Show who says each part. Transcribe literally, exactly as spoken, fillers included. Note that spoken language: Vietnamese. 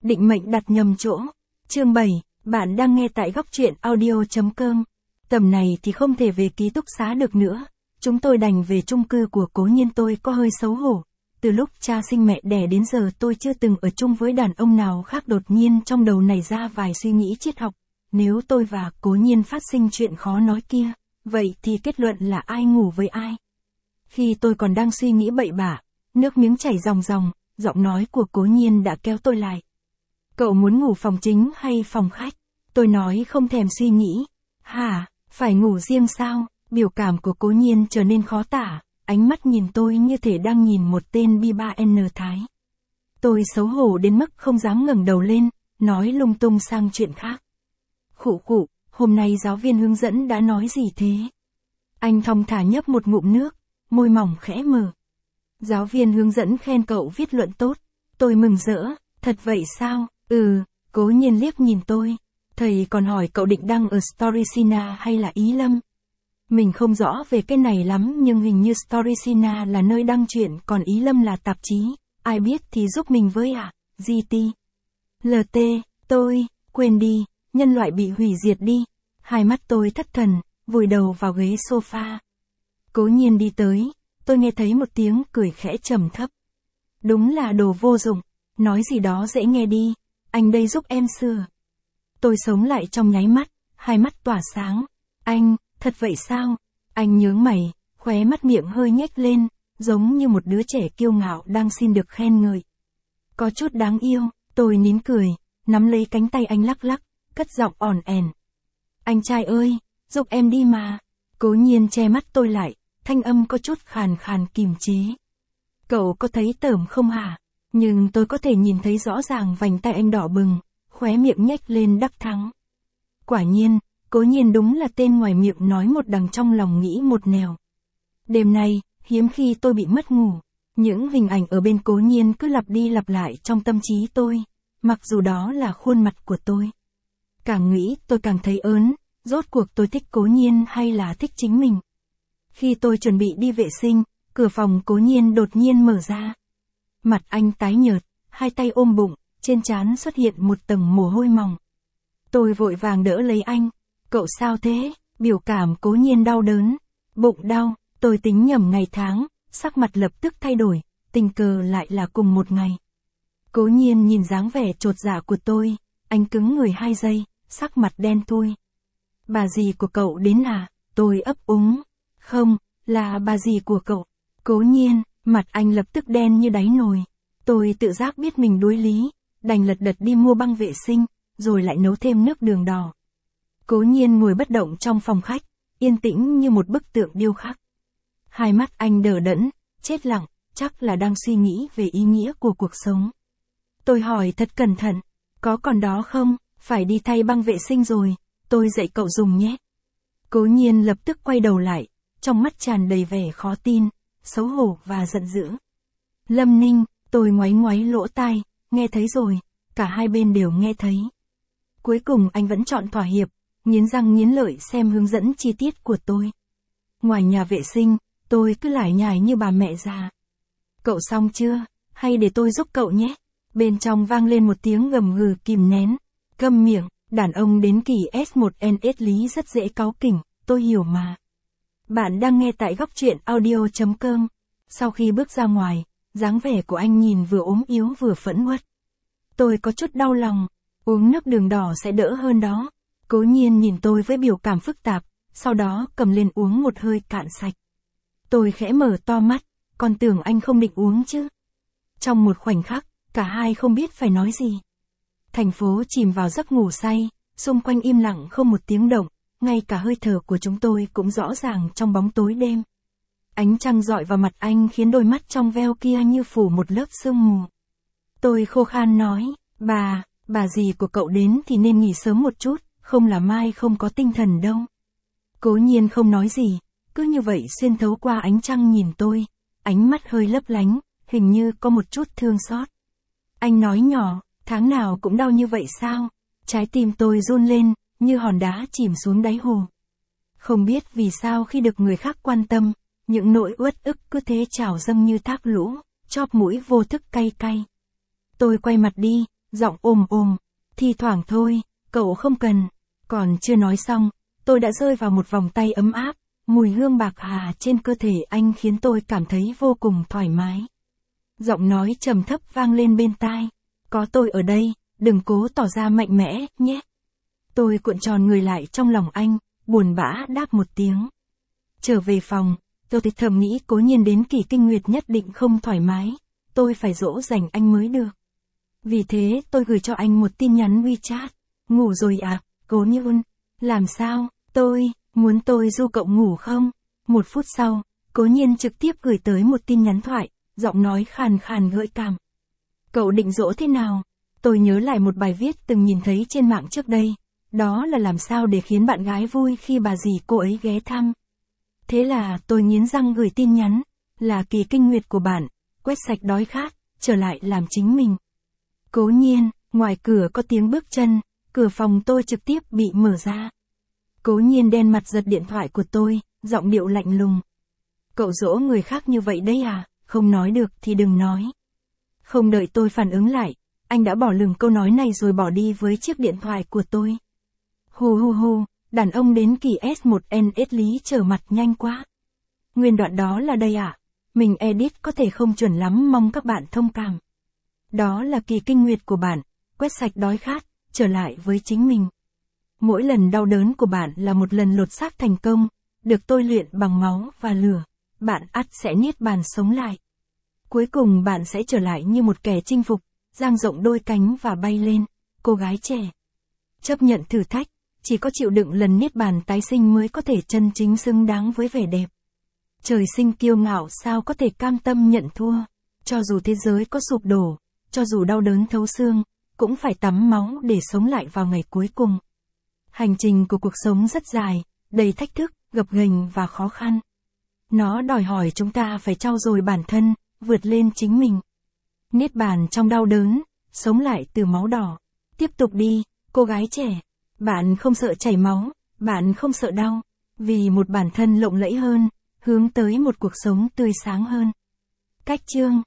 Speaker 1: Định mệnh đặt nhầm chỗ. Chương bảy, bạn đang nghe tại góc truyện audio chấm com. Tầm này thì không thể về ký túc xá được nữa. Chúng tôi đành về chung cư của Cố Nhiên. Tôi có hơi xấu hổ. Từ lúc cha sinh mẹ đẻ đến giờ tôi chưa từng ở chung với đàn ông nào khác. Đột nhiên trong đầu nảy ra vài suy nghĩ triết học. Nếu tôi và Cố Nhiên phát sinh chuyện khó nói kia, vậy thì kết luận là ai ngủ với ai? Khi tôi còn đang suy nghĩ bậy bạ, nước miếng chảy ròng ròng, giọng nói của Cố Nhiên đã kéo tôi lại. Cậu muốn ngủ phòng chính hay phòng khách? Tôi nói không thèm suy nghĩ. Hả, phải ngủ riêng sao? Biểu cảm của Cố Nhiên trở nên khó tả, ánh mắt nhìn tôi như thể đang nhìn một tên bi ba en Thái. Tôi xấu hổ đến mức không dám ngẩng đầu lên, nói lung tung sang chuyện khác. Khụ khụ, hôm nay giáo viên hướng dẫn đã nói gì thế? Anh thong thả nhấp một ngụm nước, môi mỏng khẽ mở. Giáo viên hướng dẫn khen cậu viết luận tốt. Tôi mừng rỡ, thật vậy sao? Ừ, Cố Nhiên liếc nhìn tôi. Thầy còn hỏi cậu định đăng ở Storysina hay là Ý Lâm? Mình không rõ về cái này lắm nhưng hình như Storysina là nơi đăng truyện còn Ý Lâm là tạp chí. Ai biết thì giúp mình với ạ. À? giê tê. lờ tê, tôi, quên đi, nhân loại bị hủy diệt đi. Hai mắt tôi thất thần, vùi đầu vào ghế sofa. Cố Nhiên đi tới, tôi nghe thấy một tiếng cười khẽ trầm thấp. Đúng là đồ vô dụng, nói gì đó dễ nghe đi, anh đây giúp em sửa. Tôi sống lại trong nháy mắt, hai mắt tỏa sáng. Anh, thật vậy sao? Anh nhướng mày, khóe mắt miệng hơi nhếch lên, giống như một đứa trẻ kiêu ngạo đang xin được khen ngợi. Có chút đáng yêu, tôi nín cười, nắm lấy cánh tay anh lắc lắc, cất giọng ỏn ẻn. Anh trai ơi, giúp em đi mà. Cố Nhiên che mắt tôi lại, thanh âm có chút khàn khàn kìm chế. Cậu có thấy tởm không hả? Nhưng tôi có thể nhìn thấy rõ ràng vành tay anh đỏ bừng, khóe miệng nhếch lên đắc thắng. Quả nhiên, Cố Nhiên đúng là tên ngoài miệng nói một đằng trong lòng nghĩ một nẻo. Đêm nay, hiếm khi tôi bị mất ngủ. Những hình ảnh ở bên Cố Nhiên cứ lặp đi lặp lại trong tâm trí tôi, mặc dù đó là khuôn mặt của tôi. Càng nghĩ tôi càng thấy ớn, rốt cuộc tôi thích Cố Nhiên hay là thích chính mình. Khi tôi chuẩn bị đi vệ sinh, cửa phòng Cố Nhiên đột nhiên mở ra. Mặt anh tái nhợt, hai tay ôm bụng, trên trán xuất hiện một tầng mồ hôi mỏng. Tôi vội vàng đỡ lấy anh. Cậu sao thế? Biểu cảm Cố Nhiên đau đớn. Bụng đau, tôi tính nhầm ngày tháng, sắc mặt lập tức thay đổi, tình cờ lại là cùng một ngày. Cố Nhiên nhìn dáng vẻ chột dạ của tôi, anh cứng người hai giây, sắc mặt đen thui. Bà dì của cậu đến à? Tôi ấp úng. Không, là bà dì của cậu. Cố Nhiên, mặt anh lập tức đen như đáy nồi. Tôi tự giác biết mình đuối lý, đành lật đật đi mua băng vệ sinh, rồi lại nấu thêm nước đường đỏ. Cố Nhiên ngồi bất động trong phòng khách, yên tĩnh như một bức tượng điêu khắc. Hai mắt anh đờ đẫn, chết lặng, chắc là đang suy nghĩ về ý nghĩa của cuộc sống. Tôi hỏi thật cẩn thận, có còn đó không? Phải đi thay băng vệ sinh rồi, tôi dạy cậu dùng nhé. Cố Nhiên lập tức quay đầu lại, trong mắt tràn đầy vẻ khó tin, xấu hổ và giận dữ. Lâm Ninh, tôi ngoáy ngoáy lỗ tai, nghe thấy rồi, cả hai bên đều nghe thấy. Cuối cùng anh vẫn chọn thỏa hiệp, nghiến răng nghiến lợi xem hướng dẫn chi tiết của tôi. Ngoài nhà vệ sinh, tôi cứ lải nhải như bà mẹ già. Cậu xong chưa? Hay để tôi giúp cậu nhé? Bên trong vang lên một tiếng gầm gừ kìm nén. Câm miệng, đàn ông đến kỳ S một N S lý rất dễ cáu kỉnh, tôi hiểu mà. Bạn đang nghe tại góc truyện audio chấm com. Sau khi bước ra ngoài, dáng vẻ của anh nhìn vừa ốm yếu vừa phẫn uất. Tôi có chút đau lòng, uống nước đường đỏ sẽ đỡ hơn đó. Cố Nhiên nhìn tôi với biểu cảm phức tạp, sau đó cầm lên uống một hơi cạn sạch. Tôi khẽ mở to mắt, còn tưởng anh không định uống chứ. Trong một khoảnh khắc, cả hai không biết phải nói gì. Thành phố chìm vào giấc ngủ say, xung quanh im lặng không một tiếng động, ngay cả hơi thở của chúng tôi cũng rõ ràng trong bóng tối đêm. Ánh trăng rọi vào mặt anh khiến đôi mắt trong veo kia như phủ một lớp sương mù. Tôi khô khan nói, bà, bà dì của cậu đến thì nên nghỉ sớm một chút, không là mai không có tinh thần đâu. Cố Nhiên không nói gì, cứ như vậy xuyên thấu qua ánh trăng nhìn tôi, ánh mắt hơi lấp lánh, hình như có một chút thương xót. Anh nói nhỏ, tháng nào cũng đau như vậy sao? Trái tim tôi run lên, như hòn đá chìm xuống đáy hồ. Không biết vì sao khi được người khác quan tâm, những nỗi uất ức cứ thế trào dâng như thác lũ, chóp mũi vô thức cay cay. Tôi quay mặt đi, giọng ồm ồm, thi thoảng thôi, cậu không cần. Còn chưa nói xong, tôi đã rơi vào một vòng tay ấm áp, mùi hương bạc hà trên cơ thể anh khiến tôi cảm thấy vô cùng thoải mái. Giọng nói trầm thấp vang lên bên tai, có tôi ở đây, đừng cố tỏ ra mạnh mẽ, nhé. Tôi cuộn tròn người lại trong lòng anh, buồn bã đáp một tiếng. Trở về phòng, tôi thầm nghĩ Cố Nhiên đến kỳ kinh nguyệt nhất định không thoải mái, tôi phải dỗ dành anh mới được. Vì thế tôi gửi cho anh một tin nhắn WeChat, ngủ rồi à, Cố Nhiên, làm sao, tôi, muốn tôi du cậu ngủ không? Một phút sau, Cố Nhiên trực tiếp gửi tới một tin nhắn thoại, giọng nói khàn khàn gợi cảm. Cậu định dỗ thế nào? Tôi nhớ lại một bài viết từng nhìn thấy trên mạng trước đây, đó là làm sao để khiến bạn gái vui khi bà dì cô ấy ghé thăm. Thế là tôi nghiến răng gửi tin nhắn, là kỳ kinh nguyệt của bạn, quét sạch đói khát, trở lại làm chính mình. Cố Nhiên, ngoài cửa có tiếng bước chân, cửa phòng tôi trực tiếp bị mở ra. Cố Nhiên đen mặt giật điện thoại của tôi, giọng điệu lạnh lùng. Cậu dỗ người khác như vậy đấy à, không nói được thì đừng nói. Không đợi tôi phản ứng lại, anh đã bỏ lửng câu nói này rồi bỏ đi với chiếc điện thoại của tôi. Hù hù hù, đàn ông đến kỳ S một N S lý trở mặt nhanh quá. Nguyên đoạn đó là đây à? Mình edit có thể không chuẩn lắm, mong các bạn thông cảm. Đó là kỳ kinh nguyệt của bạn, quét sạch đói khát, trở lại với chính mình. Mỗi lần đau đớn của bạn là một lần lột xác thành công, được tôi luyện bằng máu và lửa, bạn ắt sẽ niết bàn sống lại. Cuối cùng bạn sẽ trở lại như một kẻ chinh phục, dang rộng đôi cánh và bay lên, cô gái trẻ. Chấp nhận thử thách, chỉ có chịu đựng lần niết bàn tái sinh mới có thể chân chính xứng đáng với vẻ đẹp. Trời sinh kiêu ngạo sao có thể cam tâm nhận thua, cho dù thế giới có sụp đổ, cho dù đau đớn thấu xương, cũng phải tắm máu để sống lại vào ngày cuối cùng. Hành trình của cuộc sống rất dài, đầy thách thức, gập ghềnh và khó khăn. Nó đòi hỏi chúng ta phải trau dồi bản thân, vượt lên chính mình. Niết bàn trong đau đớn, sống lại từ máu đỏ. Tiếp tục đi, cô gái trẻ. Bạn không sợ chảy máu, bạn không sợ đau, vì một bản thân lộng lẫy hơn, hướng tới một cuộc sống tươi sáng hơn. Cách chương